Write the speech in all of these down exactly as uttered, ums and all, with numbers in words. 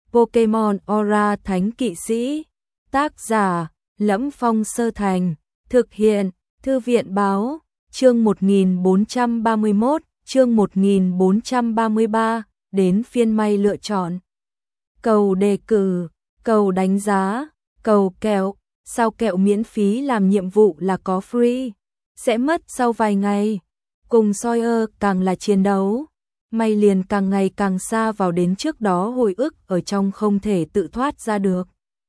Pokemon Aura Thánh Kỵ Sĩ. Tác giả: Lẫm Phong Sơ Thành. Thực hiện: Thư viện báo. Chương một nghìn bốn trăm ba mươi mốt, chương một nghìn bốn trăm ba mươi ba, đến phiên may lựa chọn. Cầu đề cử, cầu đánh giá, cầu kẹo, sao kẹo miễn phí làm nhiệm vụ là có free, sẽ mất sau vài ngày. Cùng Sawyer càng là chiến đấu, may liền càng ngày càng xa vào đến trước đó hồi ức ở trong không thể tự thoát ra được.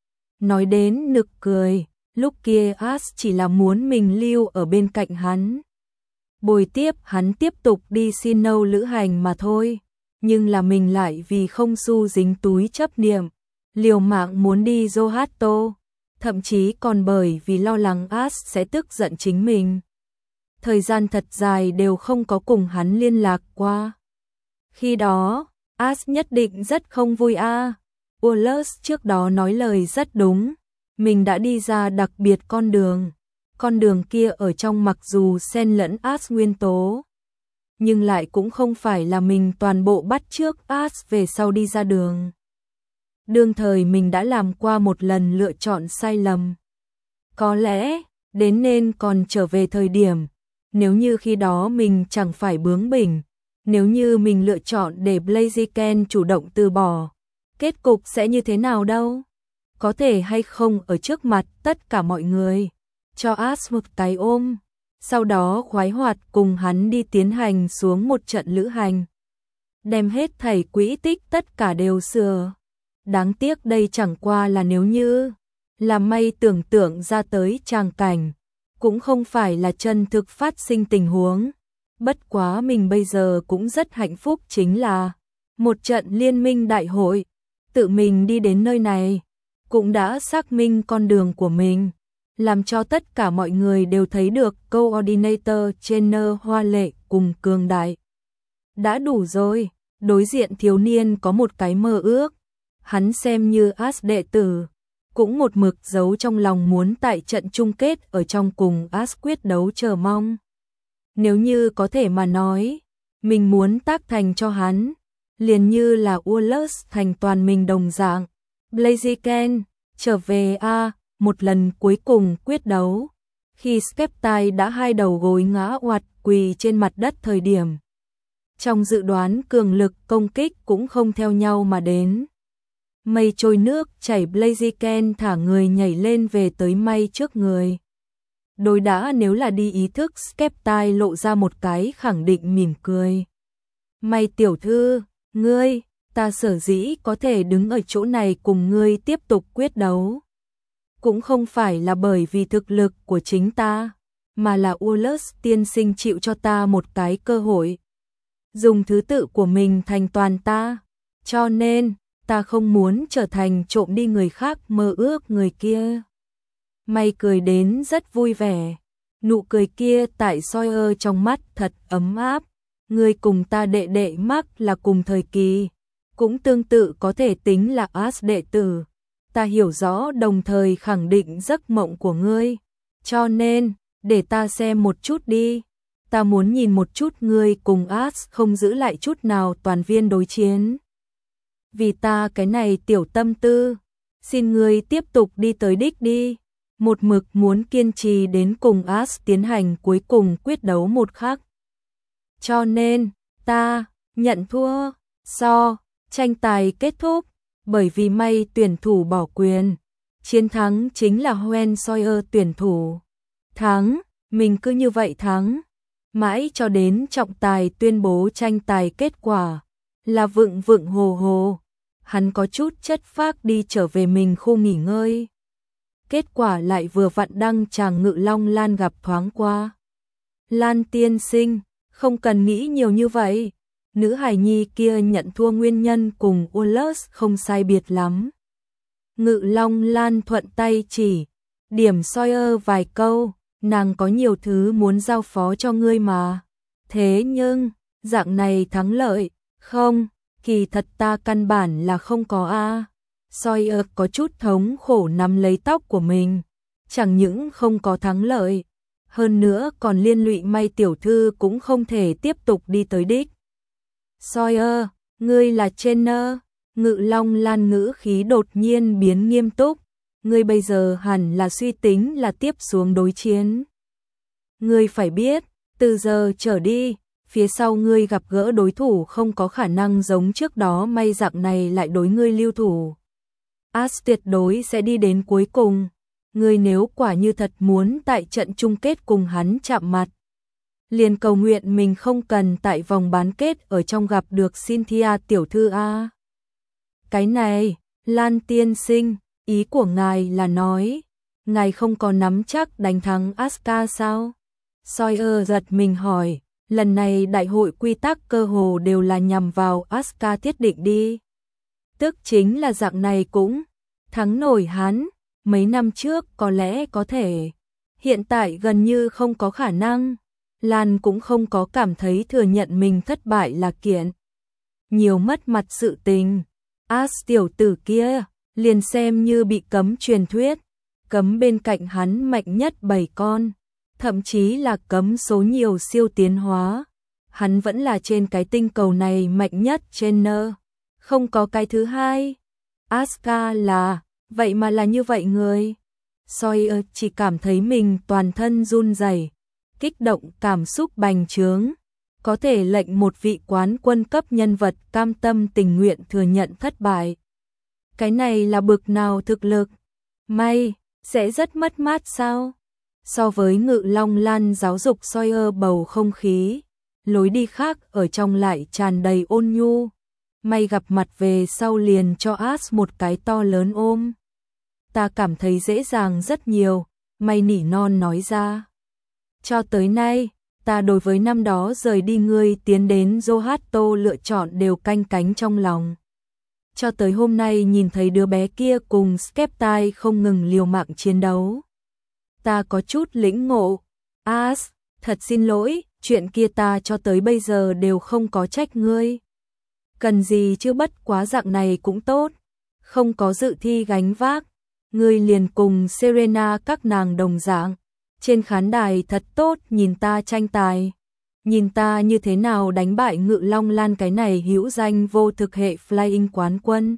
Nói đến nực cười, lúc kia Ash chỉ là muốn mình lưu ở bên cạnh hắn, bồi tiếp hắn tiếp tục đi xin nâu lữ hành mà thôi, nhưng là mình lại vì không xu dính túi chấp niệm, liều mạng muốn đi Johto, thậm chí còn bởi vì lo lắng Ash sẽ tức giận chính mình. Thời gian thật dài đều không có cùng hắn liên lạc qua. Khi đó, Ash nhất định rất không vui a. À. Wallace trước đó nói lời rất đúng, mình đã đi ra đặc biệt con đường. Con đường kia ở trong mặc dù xen lẫn Ash nguyên tố, nhưng lại cũng không phải là mình toàn bộ bắt chước Ash về sau đi ra đường. Đương thời mình đã làm qua một lần lựa chọn sai lầm. Có lẽ, đến nên còn trở về thời điểm, nếu như khi đó mình chẳng phải bướng bỉnh, nếu như mình lựa chọn để Blaziken chủ động từ bỏ, kết cục sẽ như thế nào đâu? Có thể hay không ở trước mặt tất cả mọi người, cho Ash một cái ôm, sau đó khoái hoạt cùng hắn đi tiến hành xuống một trận lữ hành. Đem hết thảy quỹ tích tất cả đều sửa. Đáng tiếc đây chẳng qua là nếu như, là may tưởng tượng ra tới tràng cảnh, cũng không phải là chân thực phát sinh tình huống. Bất quá mình bây giờ cũng rất hạnh phúc chính là một trận liên minh đại hội, tự mình đi đến nơi này, cũng đã xác minh con đường của mình, làm cho tất cả mọi người đều thấy được Coordinator Trainer hoa lệ cùng cường đại. Đã đủ rồi, đối diện thiếu niên có một cái mơ ước, hắn xem như Ash đệ tử, cũng một mực giấu trong lòng muốn tại trận chung kết ở trong cùng Ash quyết đấu chờ mong. Nếu như có thể mà nói, mình muốn tác thành cho hắn, liền như là Wallace thành toàn mình đồng dạng. Blaziken, trở về a, à, một lần cuối cùng quyết đấu. Khi Skeptile đã hai đầu gối ngã oạt quỳ trên mặt đất thời điểm, trong dự đoán cường lực công kích cũng không theo nhau mà đến. Mây trôi nước chảy, Blaziken thả người nhảy lên về tới may trước người. Đối đã nếu là đi ý thức, Skeptile lộ ra một cái khẳng định mỉm cười. May tiểu thư, ngươi, ta sở dĩ có thể đứng ở chỗ này cùng ngươi tiếp tục quyết đấu, cũng không phải là bởi vì thực lực của chính ta, mà là Wallace tiên sinh chịu cho ta một cái cơ hội, dùng thứ tự của mình thành toàn ta, cho nên ta không muốn trở thành trộm đi người khác mơ ước người kia. May cười đến rất vui vẻ, nụ cười kia tại Sawyer trong mắt thật ấm áp. Ngươi cùng ta đệ đệ Mark là cùng thời kỳ, cũng tương tự có thể tính là Ash đệ tử. Ta hiểu rõ đồng thời khẳng định giấc mộng của ngươi, cho nên, để ta xem một chút đi. Ta muốn nhìn một chút ngươi cùng Ash không giữ lại chút nào toàn viên đối chiến. Vì ta cái này tiểu tâm tư, xin ngươi tiếp tục đi tới đích đi. Một mực muốn kiên trì đến cùng Ash tiến hành cuối cùng quyết đấu một khắc. Cho nên, ta nhận thua. So, tranh tài kết thúc, bởi vì may tuyển thủ bỏ quyền. Chiến thắng chính là Hoen Sawyer tuyển thủ. Thắng, mình cứ như vậy thắng. Mãi cho đến trọng tài tuyên bố tranh tài kết quả, là vựng vựng hồ hồ. Hắn có chút chất phác đi trở về mình khu nghỉ ngơi. Kết quả lại vừa vặn đăng chàng Ngự Long Lan gặp thoáng qua. Lan tiên sinh, không cần nghĩ nhiều như vậy. Nữ hài nhi kia nhận thua nguyên nhân cùng Wallace không sai biệt lắm. Ngự Long Lan thuận tay chỉ, điểm Sawyer vài câu, nàng có nhiều thứ muốn giao phó cho ngươi mà. Thế nhưng, dạng này thắng lợi, không, kỳ thật ta căn bản là không có a. Sawyer có chút thống khổ nắm lấy tóc của mình, chẳng những không có thắng lợi, hơn nữa còn liên lụy may tiểu thư cũng không thể tiếp tục đi tới đích. Sawyer, ngươi là trainer, Ngự Long Lan ngữ khí đột nhiên biến nghiêm túc, ngươi bây giờ hẳn là suy tính là tiếp xuống đối chiến. Ngươi phải biết, từ giờ trở đi, phía sau ngươi gặp gỡ đối thủ không có khả năng giống trước đó may dạng này lại đối ngươi lưu thủ. As tuyệt đối sẽ đi đến cuối cùng. Ngươi nếu quả như thật muốn tại trận chung kết cùng hắn chạm mặt, liền cầu nguyện mình không cần tại vòng bán kết ở trong gặp được Cynthia tiểu thư a. Cái này, Lan tiên sinh, ý của ngài là nói, ngài không có nắm chắc đánh thắng Asuka sao? Sawyer giật mình hỏi, lần này đại hội quy tắc cơ hồ đều là nhằm vào Asuka thiết định đi. Tức chính là dạng này cũng thắng nổi hắn, mấy năm trước có lẽ có thể, hiện tại gần như không có khả năng. Lan cũng không có cảm thấy thừa nhận mình thất bại là kiện nhiều mất mặt sự tình. As tiểu tử kia, liền xem như bị cấm truyền thuyết, cấm bên cạnh hắn mạnh nhất bảy con, thậm chí là cấm số nhiều siêu tiến hóa. Hắn vẫn là trên cái tinh cầu này mạnh nhất trên nơ, không có cái thứ hai. Asuka là, vậy mà là như vậy người. Sawyer chỉ cảm thấy mình toàn thân run rẩy, kích động cảm xúc bành trướng, có thể lệnh một vị quán quân cấp nhân vật cam tâm tình nguyện thừa nhận thất bại. Cái này là bực nào thực lực? May, sẽ rất mất mát sao? So với Ngự Long Lan giáo dục Sawyer bầu không khí, lối đi khác ở trong lại tràn đầy ôn nhu. May gặp mặt về sau liền cho As một cái to lớn ôm. Ta cảm thấy dễ dàng rất nhiều, May nỉ non nói ra. Cho tới nay, ta đối với năm đó rời đi ngươi tiến đến Zohato lựa chọn đều canh cánh trong lòng. Cho tới hôm nay nhìn thấy đứa bé kia cùng Skeptai không ngừng liều mạng chiến đấu, ta có chút lĩnh ngộ. As, thật xin lỗi, chuyện kia ta cho tới bây giờ đều không có trách ngươi. Cần gì chứ, bất quá dạng này cũng tốt, không có dự thi gánh vác, ngươi liền cùng Serena các nàng đồng dạng. Trên khán đài thật tốt nhìn ta tranh tài, nhìn ta như thế nào đánh bại Ngự Long Lan cái này hữu danh vô thực hệ flying quán quân.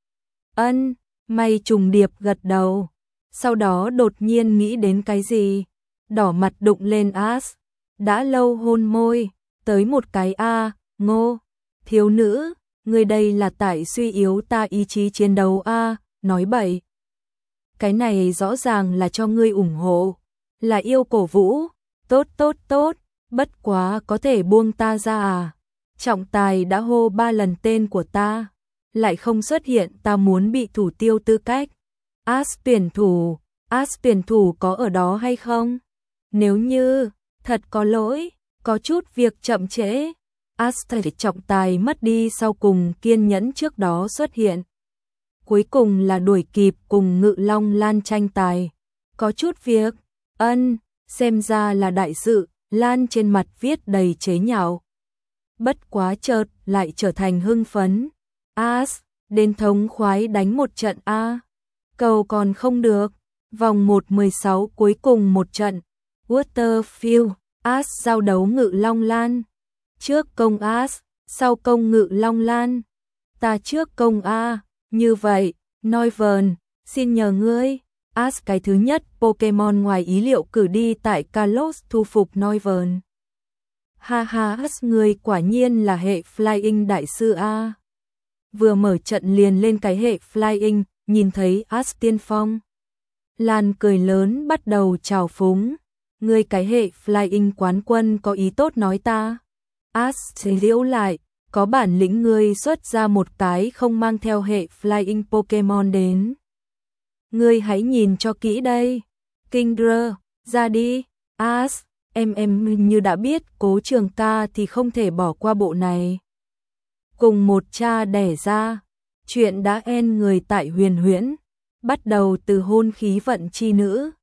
Ân, May trùng điệp gật đầu, sau đó đột nhiên nghĩ đến cái gì, đỏ mặt đụng lên As, đã lâu hôn môi, tới một cái a, Ngô, thiếu nữ, người đây là tại suy yếu ta ý chí chiến đấu a, nói bậy. Cái này rõ ràng là cho ngươi ủng hộ, là yêu cổ vũ, tốt tốt tốt, bất quá có thể buông ta ra à, trọng tài đã hô ba lần tên của ta, lại không xuất hiện, ta muốn bị thủ tiêu tư cách. As tuyển thủ, As tuyển thủ có ở đó hay không? Nếu như, thật có lỗi, có chút việc chậm trễ, As thầy trọng tài mất đi sau cùng kiên nhẫn trước đó xuất hiện. Cuối cùng là đuổi kịp cùng Ngự Long Lan tranh tài, có chút việc. Ân, xem ra là đại sự, Lan trên mặt viết đầy chế nhạo. Bất quá chợt lại trở thành hưng phấn. As, đến thống khoái đánh một trận a. Cầu còn không được, vòng một mười sáu cuối cùng một trận. Waterfield, As giao đấu Ngự Long Lan. Trước công As, sau công Ngự Long Lan. Ta trước công a, như vậy, Noivern, xin nhờ ngươi. As cái thứ nhất Pokemon ngoài ý liệu cử đi tại Kalos thu phục Noivern. Ha ha, As người quả nhiên là hệ Flying đại sư a. Vừa mở trận liền lên cái hệ Flying, nhìn thấy As tiên phong. Lan cười lớn bắt đầu chào phúng. Người cái hệ Flying quán quân có ý tốt nói ta. As liễu lại, có bản lĩnh ngươi xuất ra một cái không mang theo hệ Flying Pokemon đến. Ngươi hãy nhìn cho kỹ đây. Kingdra, ra đi. As, em em như đã biết Cố Trường Ca thì không thể bỏ qua bộ này. Cùng một cha đẻ ra, chuyện đã en người tại Huyền Huyễn, bắt đầu từ hôn khí vận chi nữ.